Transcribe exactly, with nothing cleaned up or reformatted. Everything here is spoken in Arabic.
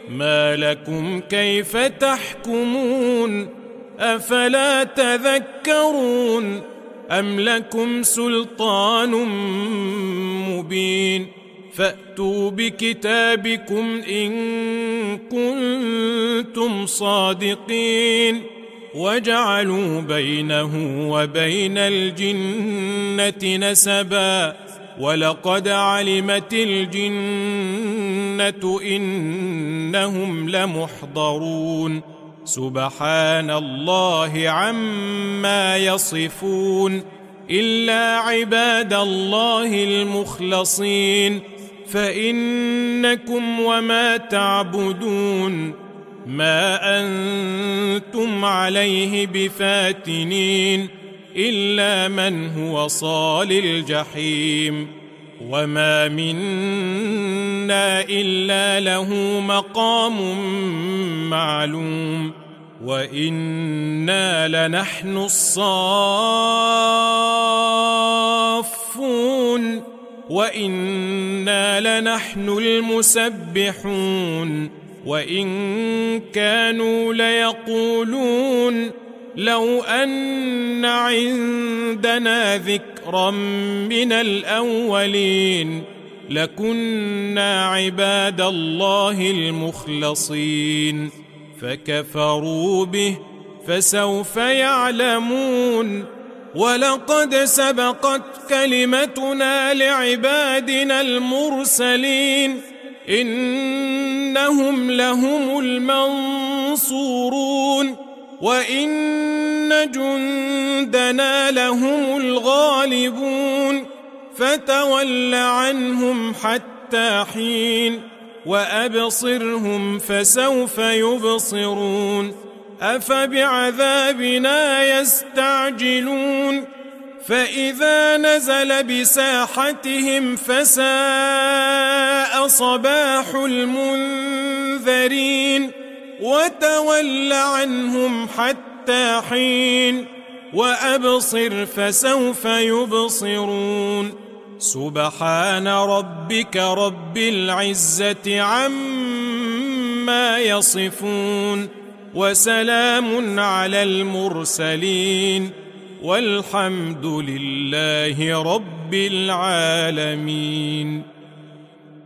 ما لكم كيف تحكمون أفلا تذكرون أم لكم سلطان مبين فأتوا بكتابكم إن كنتم صادقين وجعلوا بينه وبين الجنة نسبا ولقد علمت الجنة إنهم لمحضرون سبحان الله عما يصفون إلا عباد الله المخلصين فإنكم وما تعبدون ما أنتم عليه بفاتنين إلا من هو صال الجحيم وما منا إلا له مقام معلوم وإنا لنحن الصافون وإنا لنحن المسبحون وإن كانوا ليقولون لو أن عندنا ذكرا من الأولين لكنا عباد الله المخلصين فكفروا به فسوف يعلمون ولقد سبقت كلمتنا لعبادنا المرسلين إنهم لهم المنصورون وإن جندنا لهم الغالبون فتول عنهم حتى حين وأبصرهم فسوف يبصرون أفبعذابنا يستعجلون فإذا نزل بساحتهم فساء صباح المنذرين وتول عنهم حتى حين وأبصر فسوف يبصرون سبحان ربك رب العزة عما يصفون وسلام على المرسلين والحمد لله رب العالمين.